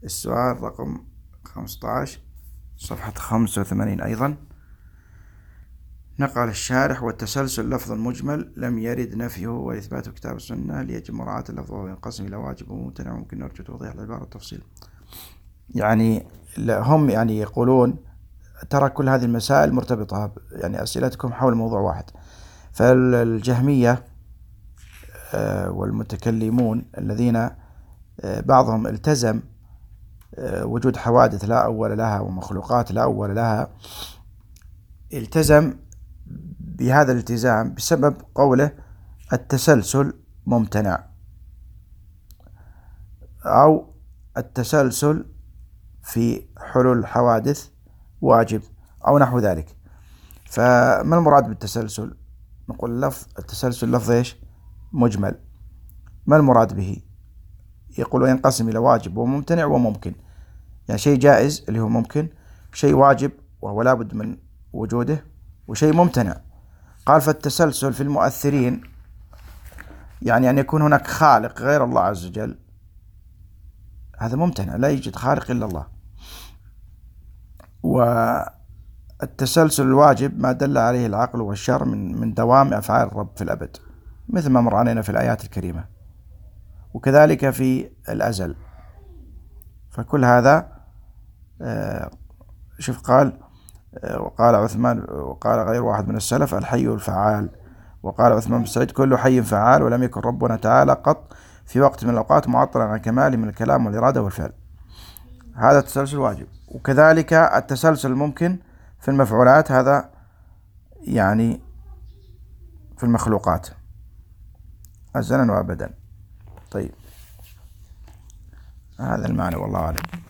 السؤال رقم 15 صفحة 85 أيضا. نقل الشارح: والتسلسل لفظ مجمل لم يرد نفيه وإثباته كتاب السنة، ليجب مراعاة اللفظ وينقسم إلى واجب وممتنع، وممكن نرجو توضيح العبارة والتفصيل. يعني هم يقولون ترى كل هذه المسائل مرتبطة، يعني أسئلتكم حول موضوع واحد. فالجهمية والمتكلمون الذين بعضهم التزم وجود حوادث لا أول لها ومخلوقات لا أول لها، التزم بهذا الالتزام بسبب قوله التسلسل ممتنع، أو التسلسل في حلول الحوادث واجب، أو نحو ذلك. فما المراد بالتسلسل؟ نقول التسلسل لفظ إيش؟ مجمل. ما المراد به؟ يقول ينقسم إلى واجب وممتنع وممكن، يعني شيء جائز اللي هو ممكن، شيء واجب وهو لابد من وجوده، وشيء ممتنع. قال فالتسلسل في المؤثرين يعني أن يكون هناك خالق غير الله عز وجل، هذا ممتنع، لا يوجد خالق إلا الله. والتسلسل الواجب ما دل عليه العقل والشرع من دوام أفعال الرب في الأبد، مثل ما مر علينا في الآيات الكريمة، وكذلك في الأزل. فكل هذا شوف قال وقال عثمان، وقال غير واحد من السلف الحي الفعال، وقال عثمان بن سعيد كل حي فعال، ولم يكن ربنا تعالى قط في وقت من الأوقات معطلا عن كماله من الكلام والإرادة والفعل. هذا التسلسل واجب. وكذلك التسلسل الممكن في المفعولات، هذا يعني في المخلوقات أزلا وأبدا. طيب هذا المعنى والله أعلم.